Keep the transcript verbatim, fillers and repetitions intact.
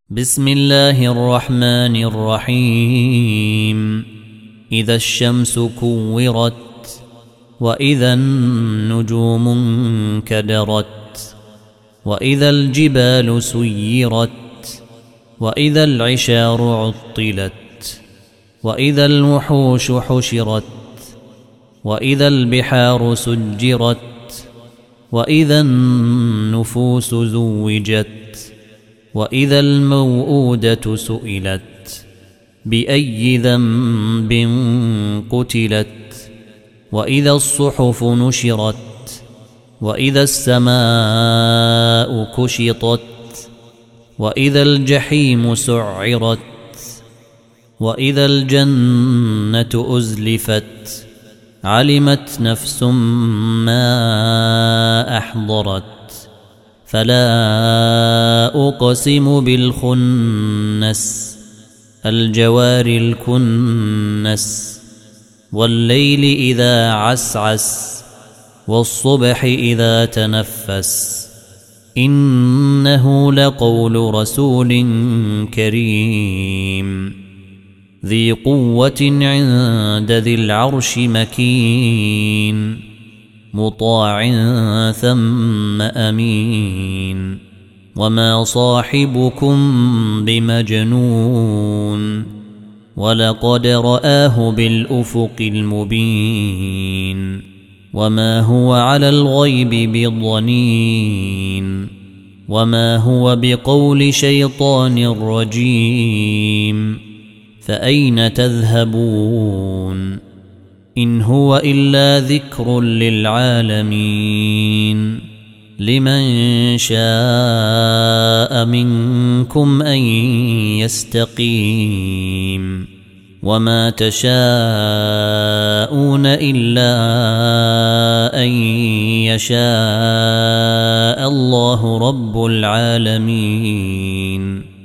بسم الله الرحمن الرحيم. إذا الشمس كورت وإذا النجوم انكدرت وإذا الجبال سيرت وإذا العشار عطلت وإذا الوحوش حشرت وإذا البحار سجرت وإذا النفوس زوجت وإذا الموءودة سئلت بأي ذنب قتلت وإذا الصحف نشرت وإذا السماء كشطت وإذا الجحيم سعرت وإذا الجنة أزلفت علمت نفس ما أحضرت. فلا أقسم بالخنس الجوار الكنس والليل إذا عسعس والصبح إذا تنفس إنه لقول رسول كريم ذي قوة عند ذي العرش مكين مطاع ثم أمين وما صاحبكم بمجنون ولقد رآه بالأفق المبين وما هو على الغيب بضنين وما هو بقول شيطان رجيم فأين تذهبون إن هو إلا ذكر للعالمين لمن شاء منكم أن يستقيم وما تشاءون إلا أن يشاء الله رب العالمين.